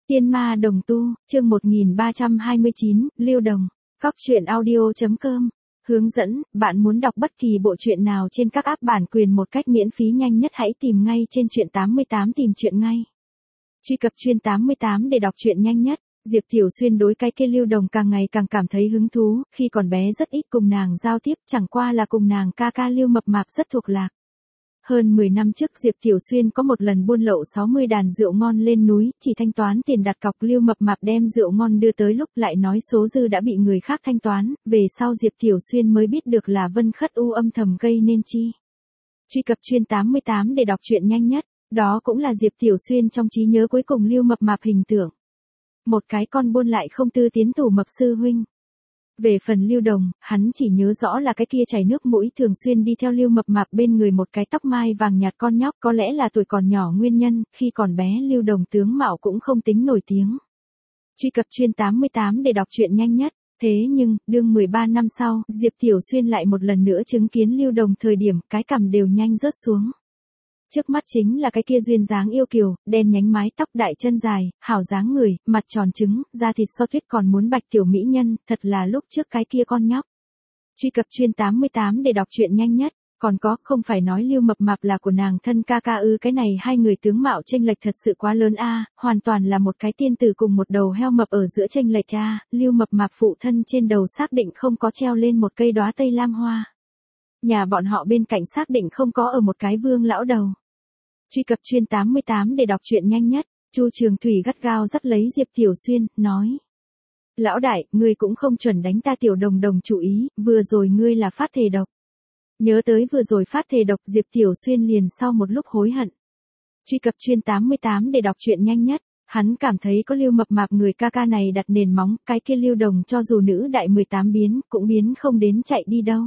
Tiên ma đồng tu, chương 1329, Lưu Đồng, Góc truyện audio.com. Hướng dẫn, bạn muốn đọc bất kỳ bộ truyện nào trên các app bản quyền một cách miễn phí nhanh nhất hãy tìm ngay trên truyện 88 tìm truyện ngay. Truy cập truyện 88 để đọc truyện nhanh nhất. Diệp Tiểu Xuyên đối cái kia Lưu Đồng càng ngày càng cảm thấy hứng thú, khi còn bé rất ít cùng nàng giao tiếp, chẳng qua là cùng nàng ca ca Lưu Mập Mạp rất thuộc lạc. Hơn 10 năm trước Diệp Tiểu Xuyên có một lần buôn lậu 60 đàn rượu ngon lên núi, chỉ thanh toán tiền đặt cọc, Lưu Mập Mạp đem rượu ngon đưa tới lúc lại nói số dư đã bị người khác thanh toán, về sau Diệp Tiểu Xuyên mới biết được là Vân Khất U âm thầm gây nên chi. Truy cập truyện 88 để đọc truyện nhanh nhất, đó cũng là Diệp Tiểu Xuyên trong trí nhớ cuối cùng Lưu Mập Mạp hình tượng. Một cái con buôn lại không tư tiến tù mập sư huynh. Về phần Lưu Đồng, hắn chỉ nhớ rõ là cái kia chảy nước mũi thường xuyên đi theo Lưu Mập Mạp bên người một cái tóc mai vàng nhạt con nhóc, có lẽ là tuổi còn nhỏ nguyên nhân, khi còn bé Lưu Đồng tướng mạo cũng không tính nổi tiếng. Truy cập truyện 88 để đọc truyện nhanh nhất, thế nhưng, đương 13 năm sau, Diệp Tiểu Xuyên lại một lần nữa chứng kiến Lưu Đồng thời điểm, cái cằm đều nhanh rớt xuống. Trước mắt chính là cái kia duyên dáng yêu kiều, đen nhánh mái tóc đại chân dài, hảo dáng người, mặt tròn trứng, da thịt so tuyết còn muốn bạch tiểu mỹ nhân, thật là lúc trước cái kia con nhóc. Truy cập truyện 88 để đọc truyện nhanh nhất, còn có, không phải nói Lưu Mập Mạp là của nàng thân ca ca ư, cái này hai người tướng mạo chênh lệch thật sự quá lớn a, hoàn toàn là một cái tiên tử cùng một đầu heo mập ở giữa chênh lệch a, Lưu Mập Mạp phụ thân trên đầu xác định không có treo lên một cây đóa tây lam hoa. Nhà bọn họ bên cạnh xác định không có ở một cái vương lão đầu. Truy cập truyện 88 để đọc truyện nhanh nhất, Chu Trường Thủy gắt gao dắt lấy Diệp Tiểu Xuyên, nói. Lão đại, ngươi cũng không chuẩn đánh ta Tiểu Đồng Đồng chủ ý, vừa rồi ngươi là phát thề độc. Nhớ tới vừa rồi phát thề độc, Diệp Tiểu Xuyên liền sau một lúc hối hận. Truy cập truyện 88 để đọc truyện nhanh nhất, hắn cảm thấy có Lưu Mập Mạp người ca ca này đặt nền móng, cái kia Lưu Đồng cho dù nữ đại 18 biến, cũng biến không đến chạy đi đâu.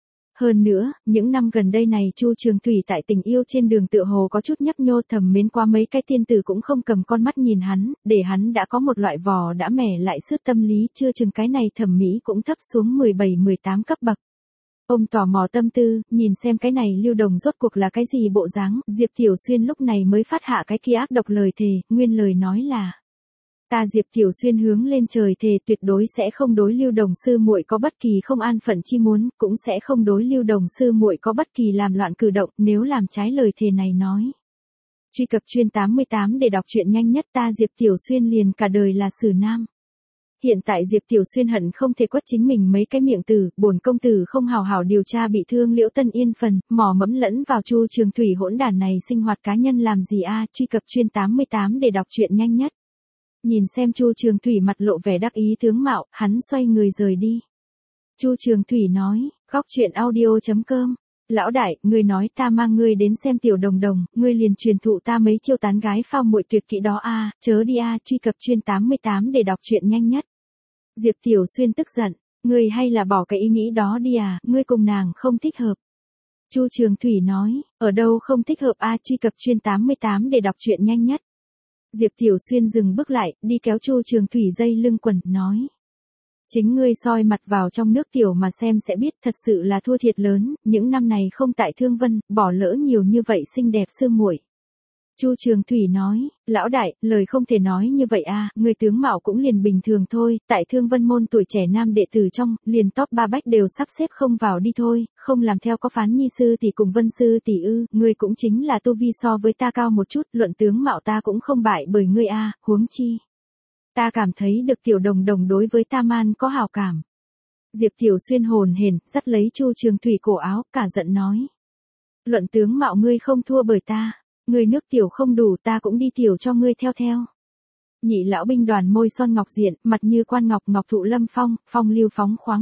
Hơn nữa, những năm gần đây này Chu Trường Thủy tại tình yêu trên đường tựa hồ có chút nhấp nhô, thầm mến qua mấy cái tiên tử cũng không cầm con mắt nhìn hắn, để hắn đã có một loại vò đã mẻ lại sức tâm lý, chưa chừng cái này thẩm mỹ cũng thấp xuống 17-18 cấp bậc. Ông tò mò tâm tư, nhìn xem cái này Lưu Đồng rốt cuộc là cái gì bộ dáng, Diệp Tiểu Xuyên lúc này mới phát hạ cái kia ác độc lời thề, nguyên lời nói là: ta Diệp Tiểu Xuyên hướng lên trời thề tuyệt đối sẽ không đối Lưu Đồng sư muội có bất kỳ không an phận chi muốn, cũng sẽ không đối Lưu Đồng sư muội có bất kỳ làm loạn cử động, nếu làm trái lời thề này nói. Truy cập truyện 88 để đọc truyện nhanh nhất, ta Diệp Tiểu Xuyên liền cả đời là xử nam. Hiện tại Diệp Tiểu Xuyên hận không thể quất chính mình mấy cái miệng tử, bổn công tử không hào hảo điều tra bị thương Liễu Tân Yên phần, mò mẫm lẫn vào Chu Trường Thủy hỗn đản này sinh hoạt cá nhân làm gì a? Truy cập truyện 88 để đọc truyện nhanh nhất. Nhìn xem Chu Trường Thủy mặt lộ vẻ đắc ý tướng mạo, hắn xoay người rời đi. Chu Trường Thủy nói, Góc truyện audio.com. Lão đại, ngươi nói ta mang ngươi đến xem Tiểu Đồng Đồng, ngươi liền truyền thụ ta mấy chiêu tán gái phao muội tuyệt kỹ đó a, chớ đi a. Truy cập truyện 88 để đọc truyện nhanh nhất. Diệp Tiểu Xuyên tức giận, ngươi hay là bỏ cái ý nghĩ đó đi à, ngươi cùng nàng không thích hợp. Chu Trường Thủy nói, ở đâu không thích hợp a? Truy cập truyện 88 để đọc truyện nhanh nhất. Diệp Tiểu Xuyên dừng bước lại, đi kéo Chu Trường Thủy dây lưng quần, nói. Chính ngươi soi mặt vào trong nước tiểu mà xem sẽ biết, thật sự là thua thiệt lớn, những năm này không tại Thương Vân, bỏ lỡ nhiều như vậy xinh đẹp sư muội. Chu Trường Thủy nói, lão đại, lời không thể nói như vậy a, người tướng mạo cũng liền bình thường thôi, tại Thương Vân môn tuổi trẻ nam đệ tử trong, liền top 3 bách đều sắp xếp không vào đi thôi, không làm theo có Phán Nhi sư tỷ cùng Vân sư tỷ ư, ngươi cũng chính là tu vi so với ta cao một chút, luận tướng mạo ta cũng không bại bởi ngươi a, huống chi. Ta cảm thấy được Tiểu Đồng Đồng đối với ta man có hảo cảm. Diệp Tiểu Xuyên hồn hển, dắt lấy Chu Trường Thủy cổ áo, cả giận nói. Luận tướng mạo ngươi không thua bởi ta. Ngươi nước tiểu không đủ ta cũng đi tiểu cho ngươi theo theo. Nhị lão binh đoàn môi son ngọc diện, mặt như quan ngọc, ngọc thụ lâm phong, phong lưu phóng khoáng,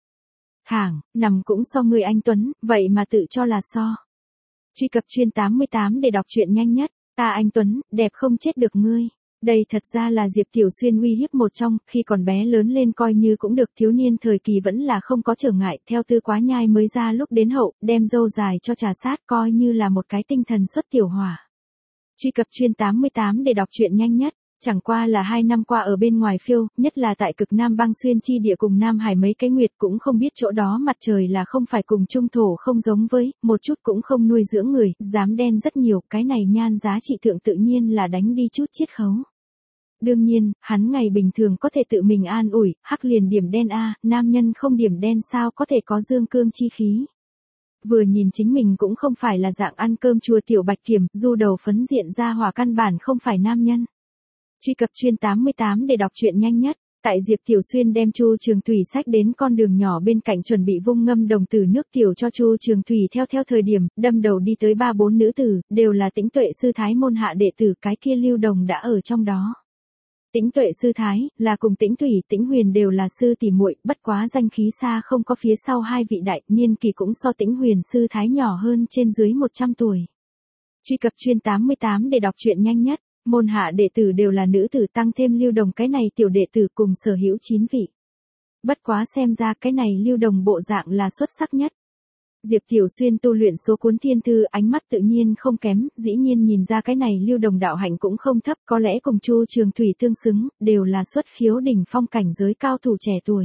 thẳng, nằm cũng so ngươi anh Tuấn, vậy mà tự cho là so. Truy cập truyện 88 để đọc truyện nhanh nhất, ta anh Tuấn, đẹp không chết được ngươi. Đây thật ra là Diệp Tiểu Xuyên uy hiếp một trong, khi còn bé lớn lên coi như cũng được, thiếu niên thời kỳ vẫn là không có trở ngại, theo Tư Quá Nhai mới ra lúc đến hậu, đem dâu dài cho trà sát, coi như là một cái tinh thần xuất tiểu hỏa. Truy cập truyện 88 để đọc truyện nhanh nhất, chẳng qua là 2 năm qua ở bên ngoài phiêu, nhất là tại cực Nam băng xuyên chi địa cùng Nam Hải mấy cái nguyệt, cũng không biết chỗ đó mặt trời là không phải cùng trung thổ không giống với, một chút cũng không nuôi dưỡng người, dám đen rất nhiều, cái này nhan giá trị thượng tự nhiên là đánh đi chút chiết khấu. Đương nhiên, hắn ngày bình thường có thể tự mình an ủi, hắc liền điểm đen a, nam nhân không điểm đen sao có thể có dương cương chi khí. Vừa nhìn chính mình cũng không phải là dạng ăn cơm chùa tiểu bạch kiểm, du đầu phấn diện ra hỏa căn bản không phải nam nhân. Truy cập chuyên 88 để đọc truyện nhanh nhất. Tại Diệp Tiểu Xuyên đem Chu Trường Thủy xách đến con đường nhỏ bên cạnh chuẩn bị vung ngâm đồng tử nước tiểu cho Chu Trường Thủy theo thời điểm, đâm đầu đi tới 3-4 nữ tử, đều là Tĩnh Tuệ sư thái môn hạ đệ tử, cái kia Lưu Đồng đã ở trong đó. Tĩnh Tuệ sư thái, là cùng Tĩnh Thủy, Tĩnh Huyền đều là sư tỷ muội, bất quá danh khí xa không có phía sau hai vị đại, niên kỳ cũng so Tĩnh Huyền sư thái nhỏ hơn trên dưới 100 tuổi. Truy cập chuyên 88 để đọc truyện nhanh nhất. Môn hạ đệ tử đều là nữ tử, tăng thêm Lưu Đồng cái này tiểu đệ tử cùng sở hữu 9 vị. Bất quá xem ra cái này Lưu Đồng bộ dạng là xuất sắc nhất. Diệp Tiểu Xuyên tu luyện số cuốn thiên thư, ánh mắt tự nhiên không kém, dĩ nhiên nhìn ra cái này Lưu Đồng đạo hạnh cũng không thấp, có lẽ cùng Chu Trường Thủy tương xứng, đều là xuất khiếu đỉnh phong cảnh giới cao thủ trẻ tuổi.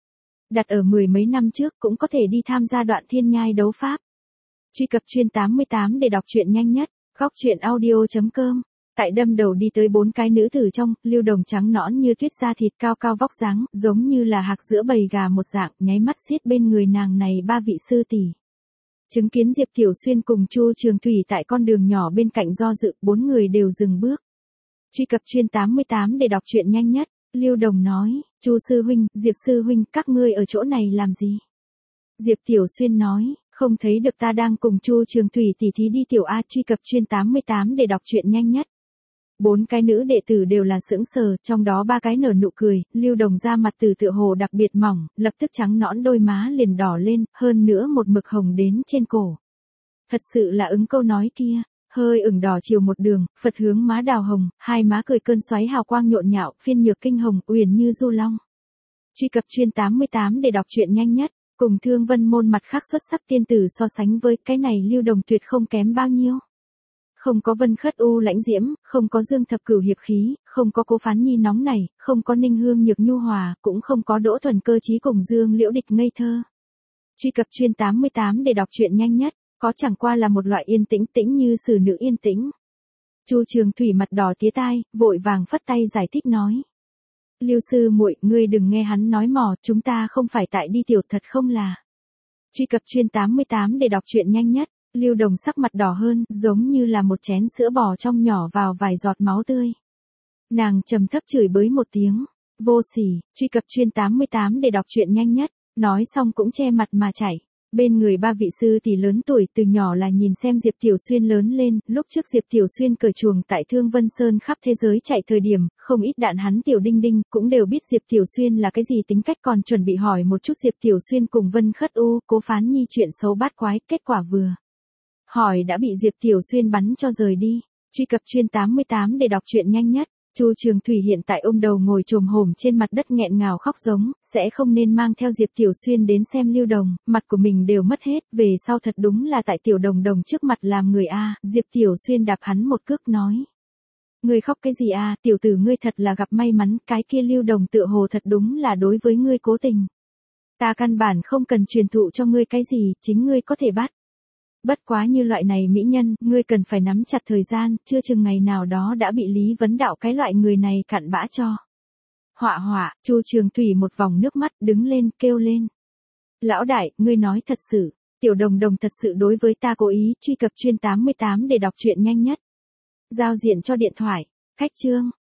Đặt ở 10 mấy năm trước cũng có thể đi tham gia đoạn thiên nhai đấu pháp. Truy cập chuyên 88 để đọc truyện nhanh nhất. Góc truyện audio.com. Tại đâm đầu đi tới 4 cái nữ tử trong, Lưu Đồng trắng nõn như tuyết, da thịt cao cao vóc dáng, giống như là hạc giữa bầy gà một dạng, nháy mắt xiết bên người nàng này 3 vị sư tỷ. Chứng kiến Diệp Tiểu Xuyên cùng Chu Trường Thủy tại con đường nhỏ bên cạnh do dự, 4 người đều dừng bước. Truy cập chuyên 88 để đọc truyện nhanh nhất. Lưu Đồng nói, Chu sư huynh, Diệp sư huynh, các ngươi ở chỗ này làm gì? Diệp Tiểu Xuyên nói, không thấy được ta đang cùng Chu Trường Thủy tỉ thí đi tiểu A. Truy cập chuyên 88 để đọc truyện nhanh nhất. 4 cái nữ đệ tử đều là sững sờ, trong đó 3 cái nở nụ cười, Lưu Đồng da mặt từ tựa hồ đặc biệt mỏng, lập tức trắng nõn đôi má liền đỏ lên, hơn nữa một mực hồng đến trên cổ. Thật sự là ứng câu nói kia, hơi ửng đỏ chiều một đường, Phật hướng má đào hồng, hai má cười cơn xoáy hào quang nhộn nhạo, phiên nhược kinh hồng, uyển như du long. Truy cập chuyên 88 để đọc truyện nhanh nhất. Cùng Thương Vân môn mặt khác xuất sắc tiên tử so sánh với cái này Lưu Đồng tuyệt không kém bao nhiêu. Không có Vân Khất U lãnh diễm, không có Dương Thập Cửu hiệp khí, không có Cố Phán Nhi nóng nảy, không có Ninh Hương nhược nhu hòa, cũng không có Đỗ Thuần cơ trí cùng Dương Liễu Địch ngây thơ. Truy cập chuyên 88 để đọc truyện nhanh nhất, có chẳng qua là một loại yên tĩnh tĩnh như xử nữ yên tĩnh. Chu Trường Thủy mặt đỏ tía tai, vội vàng phất tay giải thích nói. Lưu sư muội, ngươi đừng nghe hắn nói mò, chúng ta không phải tại đi tiểu, thật không là. Truy cập chuyên 88 để đọc truyện nhanh nhất. Lưu Đồng sắc mặt đỏ hơn, giống như là một chén sữa bò trong nhỏ vào vài giọt máu tươi. Nàng trầm thấp chửi bới một tiếng, vô sỉ. Truy cập chuyên 88 để đọc truyện nhanh nhất. Nói xong cũng che mặt mà chảy. Bên người 3 vị sư tỷ lớn tuổi, từ nhỏ là nhìn xem Diệp Tiểu Xuyên lớn lên, lúc trước Diệp Tiểu Xuyên cởi chuồng tại Thương Vân Sơn khắp thế giới chạy thời điểm, không ít đạn hắn Tiểu Đinh Đinh, cũng đều biết Diệp Tiểu Xuyên là cái gì tính cách, còn chuẩn bị hỏi một chút Diệp Tiểu Xuyên cùng Vân Khất U, Cố Phán Nhi chuyện xấu bát quái, kết quả vừa hỏi đã bị Diệp Tiểu Xuyên bắn cho rời đi. Truy cập chuyên 88 để đọc truyện nhanh nhất. Chu Trường Thủy hiện tại ôm đầu ngồi chồm hổm trên mặt đất nghẹn ngào khóc giống, sẽ không nên mang theo Diệp Tiểu Xuyên đến xem Lưu Đồng, mặt của mình đều mất hết, về sau thật đúng là tại Tiểu Đồng Đồng trước mặt làm người a. Diệp Tiểu Xuyên đạp hắn một cước nói. Ngươi khóc cái gì a, tiểu tử ngươi thật là gặp may mắn, cái kia Lưu Đồng tựa hồ thật đúng là đối với ngươi cố tình. Ta căn bản không cần truyền thụ cho ngươi cái gì, chính ngươi có thể bắt. Bất quá như loại này mỹ nhân, ngươi cần phải nắm chặt thời gian, chưa chừng ngày nào đó đã bị Lý Vấn Đạo cái loại người này cặn bã cho. Họa họa, Chu Trường Thủy một vòng nước mắt đứng lên kêu lên. Lão đại, ngươi nói thật sự, Tiểu Đồng Đồng thật sự đối với ta cố ý. Truy cập chuyên 88 để đọc truyện nhanh nhất. Giao diện cho điện thoại, khách chương.